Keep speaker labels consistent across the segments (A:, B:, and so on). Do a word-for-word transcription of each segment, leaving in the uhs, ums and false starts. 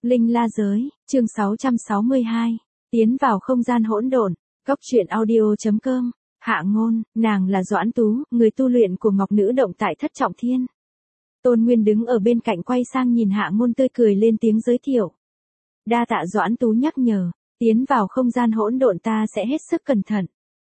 A: Linh La Giới, chương sáu trăm sáu mươi hai, tiến vào không gian hỗn độn, góc truyện audio.com, Hạ Ngôn, nàng là Doãn Tú, người tu luyện của Ngọc Nữ Động tại Thất Trọng Thiên. Tôn Nguyên đứng ở bên cạnh quay sang nhìn Hạ Ngôn tươi cười lên tiếng giới thiệu. Đa tạ Doãn Tú nhắc nhở, tiến vào không gian hỗn độn ta sẽ hết sức cẩn thận.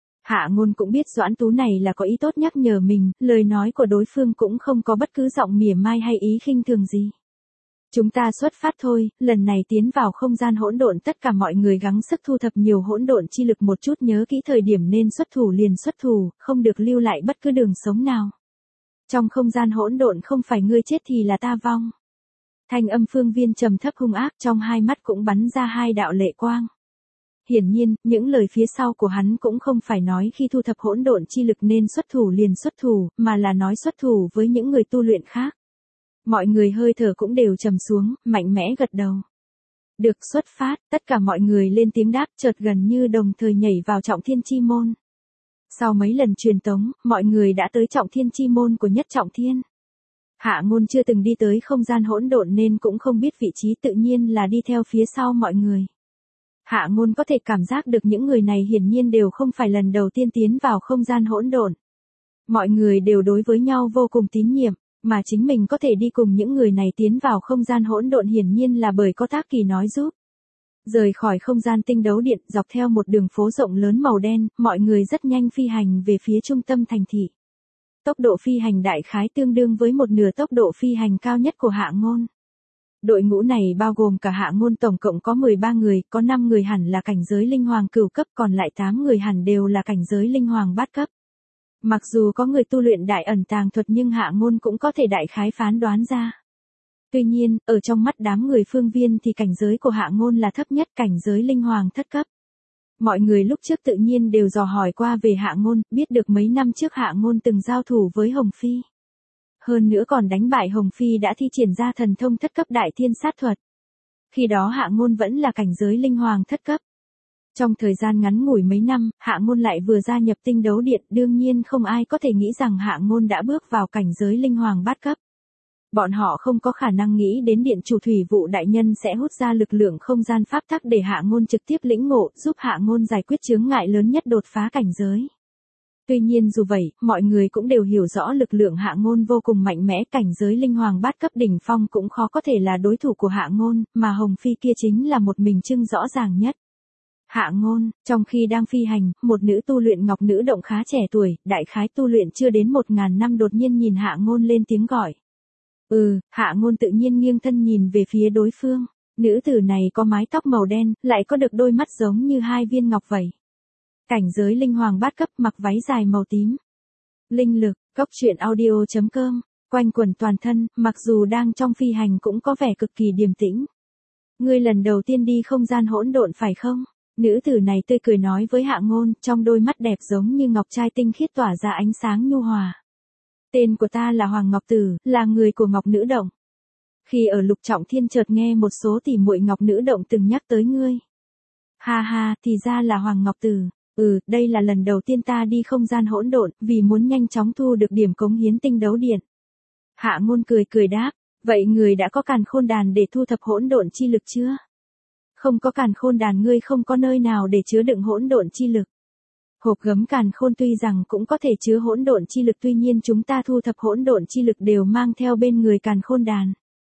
A: Hạ Ngôn cũng biết Doãn Tú này là có ý tốt nhắc nhở mình, lời nói của đối phương cũng không có bất cứ giọng mỉa mai hay ý khinh thường gì. Chúng ta xuất phát thôi, lần này tiến vào không gian hỗn độn tất cả mọi người gắng sức thu thập nhiều hỗn độn chi lực một chút, nhớ kỹ thời điểm nên xuất thủ liền xuất thủ, không được lưu lại bất cứ đường sống nào. Trong không gian hỗn độn không phải ngươi chết thì là ta vong. Thanh âm Phương Viên trầm thấp hung ác, trong hai mắt cũng bắn ra hai đạo lệ quang. Hiển nhiên, những lời phía sau của hắn cũng không phải nói khi thu thập hỗn độn chi lực nên xuất thủ liền xuất thủ, mà là nói xuất thủ với những người tu luyện khác. Mọi người hơi thở cũng đều trầm xuống, mạnh mẽ gật đầu. Được, xuất phát, tất cả mọi người lên tiếng đáp, chợt gần như đồng thời nhảy vào Trọng Thiên Chi Môn. Sau mấy lần truyền tống, mọi người đã tới Trọng Thiên Chi Môn của Nhất Trọng Thiên. Hạ Ngôn chưa từng đi tới không gian hỗn độn nên cũng không biết vị trí, tự nhiên là đi theo phía sau mọi người. Hạ Ngôn có thể cảm giác được những người này hiển nhiên đều không phải lần đầu tiên tiến vào không gian hỗn độn. Mọi người đều đối với nhau vô cùng tín nhiệm, mà chính mình có thể đi cùng những người này tiến vào không gian hỗn độn hiển nhiên là bởi có Tác Kỳ nói giúp. Rời khỏi không gian tinh đấu điện, dọc theo một đường phố rộng lớn màu đen, mọi người rất nhanh phi hành về phía trung tâm thành thị. Tốc độ phi hành đại khái tương đương với một nửa tốc độ phi hành cao nhất của Hạ Ngôn. Đội ngũ này bao gồm cả Hạ Ngôn tổng cộng có mười ba người, có năm người hẳn là cảnh giới linh hoàng cửu cấp, còn lại tám người hẳn đều là cảnh giới linh hoàng bát cấp. Mặc dù có người tu luyện đại ẩn tàng thuật nhưng Hạ Ngôn cũng có thể đại khái phán đoán ra. Tuy nhiên, ở trong mắt đám người Phương Viên thì cảnh giới của Hạ Ngôn là thấp nhất, cảnh giới linh hoàng thất cấp. Mọi người lúc trước tự nhiên đều dò hỏi qua về Hạ Ngôn, biết được mấy năm trước Hạ Ngôn từng giao thủ với Hồng Phi. Hơn nữa còn đánh bại Hồng Phi đã thi triển ra thần thông thất cấp đại thiên sát thuật. Khi đó Hạ Ngôn vẫn là cảnh giới linh hoàng thất cấp. Trong thời gian ngắn ngủi mấy năm, Hạ Ngôn lại vừa gia nhập tinh đấu điện, đương nhiên không ai có thể nghĩ rằng Hạ Ngôn đã bước vào cảnh giới linh hoàng bát cấp. Bọn họ không có khả năng nghĩ đến điện chủ thủy vụ đại nhân sẽ hút ra lực lượng không gian pháp tắc để Hạ Ngôn trực tiếp lĩnh ngộ, giúp Hạ Ngôn giải quyết chướng ngại lớn nhất, đột phá cảnh giới. Tuy nhiên dù vậy, mọi người cũng đều hiểu rõ lực lượng Hạ Ngôn vô cùng mạnh mẽ, cảnh giới linh hoàng bát cấp đỉnh phong cũng khó có thể là đối thủ của Hạ Ngôn, mà Hồng Phi kia chính là một mình chứng rõ ràng nhất. Hạ Ngôn, trong khi đang phi hành, một nữ tu luyện Ngọc Nữ Động khá trẻ tuổi, đại khái tu luyện chưa đến một ngàn năm đột nhiên nhìn Hạ Ngôn lên tiếng gọi. Ừ, Hạ Ngôn tự nhiên nghiêng thân nhìn về phía đối phương. Nữ tử này có mái tóc màu đen, lại có được đôi mắt giống như hai viên ngọc vậy. Cảnh giới linh hoàng bát cấp, mặc váy dài màu tím. Linh lực, góc truyện audio.com, quanh quẩn toàn thân, mặc dù đang trong phi hành cũng có vẻ cực kỳ điềm tĩnh. Ngươi lần đầu tiên đi không gian hỗn độn phải không? Nữ tử này tươi cười nói với Hạ Ngôn, trong đôi mắt đẹp giống như ngọc trai tinh khiết tỏa ra ánh sáng nhu hòa. Tên của ta là Hoàng Ngọc Tử, là người của Ngọc Nữ Động. Khi ở Lục Trọng Thiên chợt nghe một số tỷ muội Ngọc Nữ Động từng nhắc tới ngươi. Ha ha, thì ra là Hoàng Ngọc Tử. Ừ, đây là lần đầu tiên ta đi không gian hỗn độn, vì muốn nhanh chóng thu được điểm cống hiến tinh đấu điện. Hạ Ngôn cười cười đáp, vậy người đã có càn khôn đàn để thu thập hỗn độn chi lực chưa? Không có càn khôn đàn ngươi không có nơi nào để chứa đựng hỗn độn chi lực. Hộp gấm càn khôn tuy rằng cũng có thể chứa hỗn độn chi lực, tuy nhiên chúng ta thu thập hỗn độn chi lực đều mang theo bên người càn khôn đàn.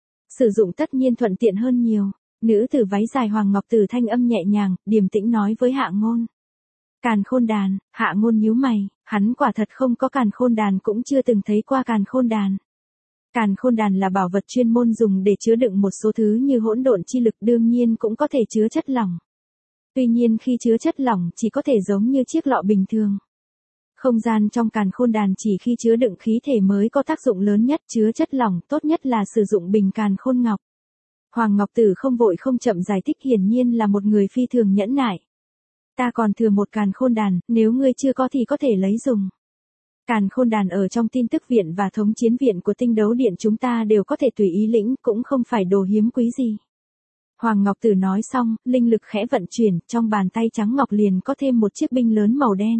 A: Sử dụng tất nhiên thuận tiện hơn nhiều. Nữ tử váy dài Hoàng Ngọc Tử thanh âm nhẹ nhàng, điềm tĩnh nói với Hạ Ngôn. Càn khôn đàn, Hạ Ngôn nhíu mày, hắn quả thật không có càn khôn đàn, cũng chưa từng thấy qua càn khôn đàn. Càn khôn đàn là bảo vật chuyên môn dùng để chứa đựng một số thứ như hỗn độn chi lực, đương nhiên cũng có thể chứa chất lỏng. Tuy nhiên khi chứa chất lỏng chỉ có thể giống như chiếc lọ bình thường. Không gian trong càn khôn đàn chỉ khi chứa đựng khí thể mới có tác dụng lớn nhất, chứa chất lỏng tốt nhất là sử dụng bình càn khôn ngọc. Hoàng Ngọc Tử không vội không chậm giải thích, hiển nhiên là một người phi thường nhẫn nại. Ta còn thừa một càn khôn đàn, nếu ngươi chưa có thì có thể lấy dùng. Càn khôn đàn ở trong tin tức viện và thống chiến viện của tinh đấu điện chúng ta đều có thể tùy ý lĩnh, cũng không phải đồ hiếm quý gì. Hoàng Ngọc Tử nói xong, linh lực khẽ vận chuyển, trong bàn tay trắng ngọc liền có thêm một chiếc bình lớn màu đen.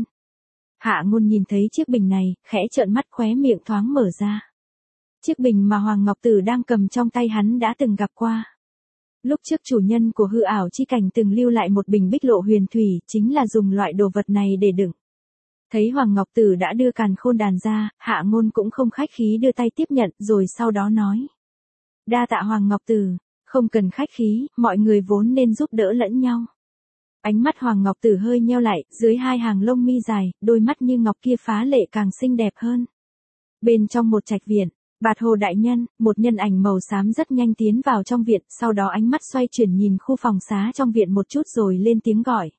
A: Hạ Ngôn nhìn thấy chiếc bình này, khẽ trợn mắt, khóe miệng thoáng mở ra. Chiếc bình mà Hoàng Ngọc Tử đang cầm trong tay hắn đã từng gặp qua. Lúc trước chủ nhân của hư ảo chi cảnh từng lưu lại một bình bích lộ huyền thủy, chính là dùng loại đồ vật này để đựng. Thấy Hoàng Ngọc Tử đã đưa càn khôn đàn ra, Hạ Ngôn cũng không khách khí đưa tay tiếp nhận rồi sau đó nói. Đa tạ Hoàng Ngọc Tử, không cần khách khí, mọi người vốn nên giúp đỡ lẫn nhau. Ánh mắt Hoàng Ngọc Tử hơi nheo lại, dưới hai hàng lông mi dài, đôi mắt như ngọc kia phá lệ càng xinh đẹp hơn. Bên trong một trạch viện, Bạt Hồ đại nhân, một nhân ảnh màu xám rất nhanh tiến vào trong viện, sau đó ánh mắt xoay chuyển nhìn khu phòng xá trong viện một chút rồi lên tiếng gọi.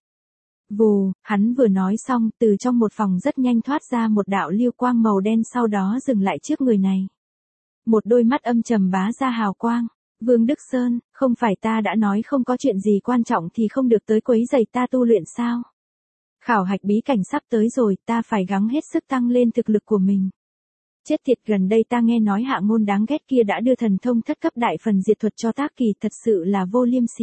A: Vù, hắn vừa nói xong, từ trong một phòng rất nhanh thoát ra một đạo lưu quang màu đen sau đó dừng lại trước người này. Một đôi mắt âm trầm bá ra hào quang. Vương Đức Sơn, không phải ta đã nói không có chuyện gì quan trọng thì không được tới quấy rầy ta tu luyện sao? Khảo hạch bí cảnh sắp tới rồi, ta phải gắng hết sức tăng lên thực lực của mình. Chết tiệt, gần đây ta nghe nói Hạ Ngôn đáng ghét kia đã đưa thần thông thất cấp đại phần diệt thuật cho Tác Kỳ, thật sự là vô liêm sỉ.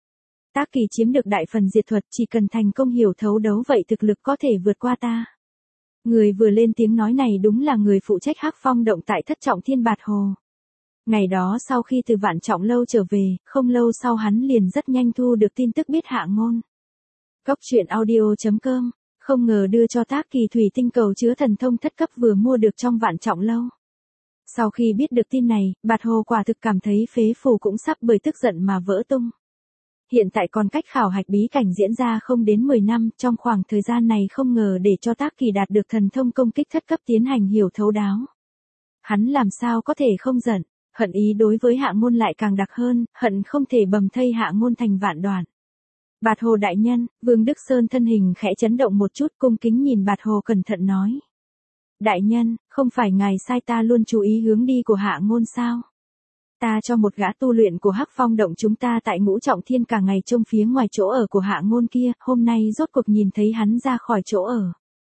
A: Tác Kỳ chiếm được đại phần diệt thuật, chỉ cần thành công hiểu thấu đấu vậy thực lực có thể vượt qua ta. Người vừa lên tiếng nói này đúng là người phụ trách Hắc Phong động tại Thất Trọng Thiên Bạt Hồ. Ngày đó sau khi từ Vạn Trọng Lâu trở về, không lâu sau hắn liền rất nhanh thu được tin tức biết Hạ Ngôn. Cốc truyện audio chấm com, không ngờ đưa cho Tác Kỳ thủy tinh cầu chứa thần thông thất cấp vừa mua được trong Vạn Trọng Lâu. Sau khi biết được tin này, Bạt Hồ quả thực cảm thấy phế phủ cũng sắp bởi tức giận mà vỡ tung. Hiện tại còn cách khảo hạch bí cảnh diễn ra không đến mười năm, trong khoảng thời gian này không ngờ để cho Tác Kỳ đạt được thần thông công kích thất cấp tiến hành hiểu thấu đáo. Hắn làm sao có thể không giận, hận ý đối với Hạ Ngôn lại càng đặc hơn, hận không thể bầm thây Hạ Ngôn thành vạn đoạn. Bạt Hồ đại nhân, Vương Đức Sơn thân hình khẽ chấn động một chút, cung kính nhìn Bạt Hồ cẩn thận nói. Đại nhân, không phải ngài sai ta luôn chú ý hướng đi của Hạ Ngôn sao? Ta cho một gã tu luyện của Hắc Phong động chúng ta tại Ngũ Trọng Thiên cả ngày trông phía ngoài chỗ ở của Hạ Ngôn kia, hôm nay rốt cuộc nhìn thấy hắn ra khỏi chỗ ở.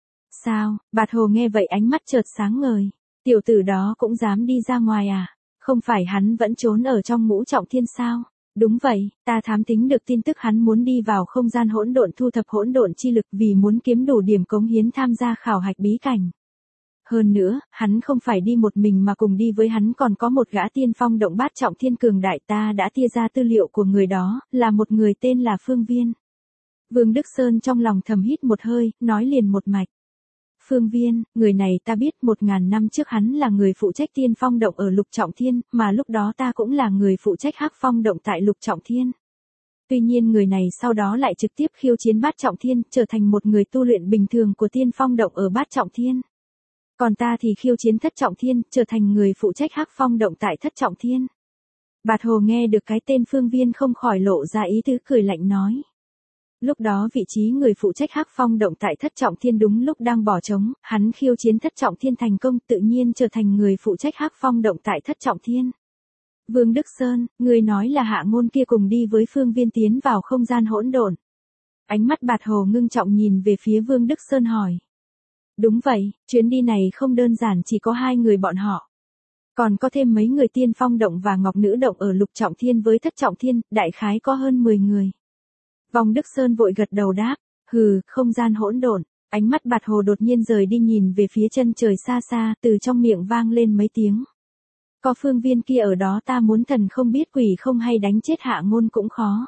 A: Sao? Bạt Hồ nghe vậy ánh mắt chợt sáng ngời. Tiểu tử đó cũng dám đi ra ngoài à? Không phải hắn vẫn trốn ở trong Ngũ Trọng Thiên sao? Đúng vậy, ta thám tính được tin tức hắn muốn đi vào không gian hỗn độn thu thập hỗn độn chi lực vì muốn kiếm đủ điểm cống hiến tham gia khảo hạch bí cảnh. Hơn nữa, hắn không phải đi một mình mà cùng đi với hắn còn có một gã tiên phong động bát trọng thiên cường đại, ta đã tia ra tư liệu của người đó, là một người tên là Phương Viên. Vương Đức Sơn trong lòng thầm hít một hơi, nói liền một mạch. Phương Viên, người này ta biết, một ngàn năm trước hắn là người phụ trách tiên phong động ở Lục Trọng Thiên, mà lúc đó ta cũng là người phụ trách Hắc Phong động tại Lục Trọng Thiên. Tuy nhiên người này sau đó lại trực tiếp khiêu chiến bát trọng thiên, trở thành một người tu luyện bình thường của tiên phong động ở bát trọng thiên. Còn ta thì khiêu chiến thất trọng thiên, trở thành người phụ trách Hắc Phong động tại thất trọng thiên. Bạt Hồ nghe được cái tên Phương Viên không khỏi lộ ra ý tứ cười lạnh nói. Lúc đó vị trí người phụ trách Hắc Phong động tại thất trọng thiên đúng lúc đang bỏ trống, hắn khiêu chiến thất trọng thiên thành công tự nhiên trở thành người phụ trách Hắc Phong động tại thất trọng thiên. Vương Đức Sơn, người nói là Hạ Ngôn kia cùng đi với Phương Viên tiến vào không gian hỗn độn. Ánh mắt Bạt Hồ ngưng trọng nhìn về phía Vương Đức Sơn hỏi. Đúng vậy, chuyến đi này không đơn giản chỉ có hai người bọn họ. Còn có thêm mấy người tiên phong động và ngọc nữ động ở Lục Trọng Thiên với thất trọng thiên, đại khái có hơn mười người. Vòng Đức Sơn vội gật đầu đáp, hừ, không gian hỗn độn. Ánh mắt Bạt Hồ đột nhiên rời đi nhìn về phía chân trời xa xa, từ trong miệng vang lên mấy tiếng. Có Phương Viên kia ở đó ta muốn thần không biết quỷ không hay đánh chết Hạ Ngôn cũng khó.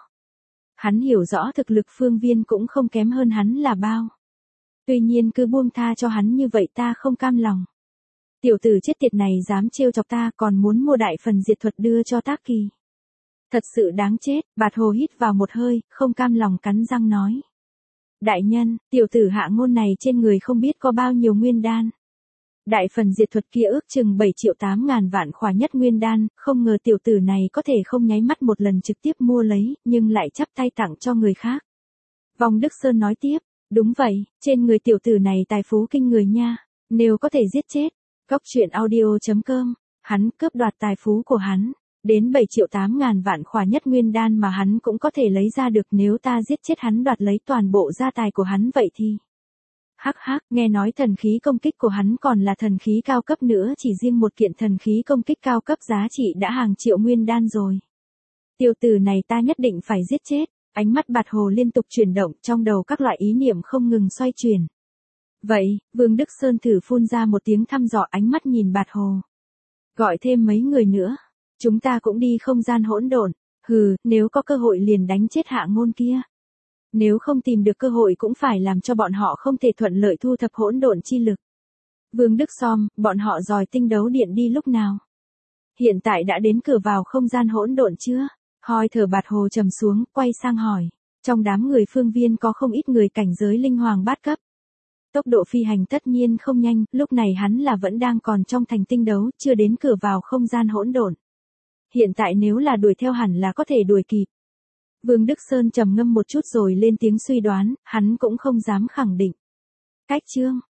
A: Hắn hiểu rõ thực lực Phương Viên cũng không kém hơn hắn là bao. Tuy nhiên cứ buông tha cho hắn như vậy ta không cam lòng. Tiểu tử chết tiệt này dám trêu chọc ta còn muốn mua đại phần diệt thuật đưa cho Tác Kỳ. Thật sự đáng chết, Bạt Hồ hít vào một hơi, không cam lòng cắn răng nói. Đại nhân, tiểu tử Hạ Ngôn này trên người không biết có bao nhiêu nguyên đan. Đại phần diệt thuật kia ước chừng bảy triệu tám ngàn vạn khỏa nhất nguyên đan, không ngờ tiểu tử này có thể không nháy mắt một lần trực tiếp mua lấy, nhưng lại chắp tay tặng cho người khác. Vòng Đức Sơn nói tiếp, đúng vậy, trên người tiểu tử này tài phú kinh người nha, nếu có thể giết chết. Cốc truyện audio chấm com, hắn cướp đoạt tài phú của hắn, đến bảy triệu tám ngàn vạn khỏa nhất nguyên đan mà hắn cũng có thể lấy ra được, nếu ta giết chết hắn đoạt lấy toàn bộ gia tài của hắn vậy thì. Hắc hắc, nghe nói thần khí công kích của hắn còn là thần khí cao cấp nữa, chỉ riêng một kiện thần khí công kích cao cấp giá trị đã hàng triệu nguyên đan rồi. Tiểu tử này ta nhất định phải giết chết, ánh mắt Bạt Hồ liên tục chuyển động, trong đầu các loại ý niệm không ngừng xoay chuyển. Vậy, Vương Đức Sơn thử phun ra một tiếng thăm dò, ánh mắt nhìn Bạt Hồ. Gọi thêm mấy người nữa, chúng ta cũng đi không gian hỗn độn, Hừ, nếu có cơ hội liền đánh chết Hạ Ngôn kia. Nếu không tìm được cơ hội cũng phải làm cho bọn họ không thể thuận lợi thu thập hỗn độn chi lực. Vương Đức Som, bọn họ dòi tinh đấu điện đi lúc nào? Hiện tại đã đến cửa vào không gian hỗn độn chưa? Hoi thở bạt hồ trầm xuống, quay sang hỏi. Trong đám người phương viên có không ít người cảnh giới linh hoàng bát cấp. Tốc độ phi hành tất nhiên không nhanh, lúc này hắn là vẫn đang còn trong thành tinh đấu, chưa đến cửa vào không gian hỗn độn. Hiện tại nếu là đuổi theo hẳn là có thể đuổi kịp. Vương Đức Sơn trầm ngâm một chút rồi lên tiếng suy đoán, hắn cũng không dám khẳng định. Cách chương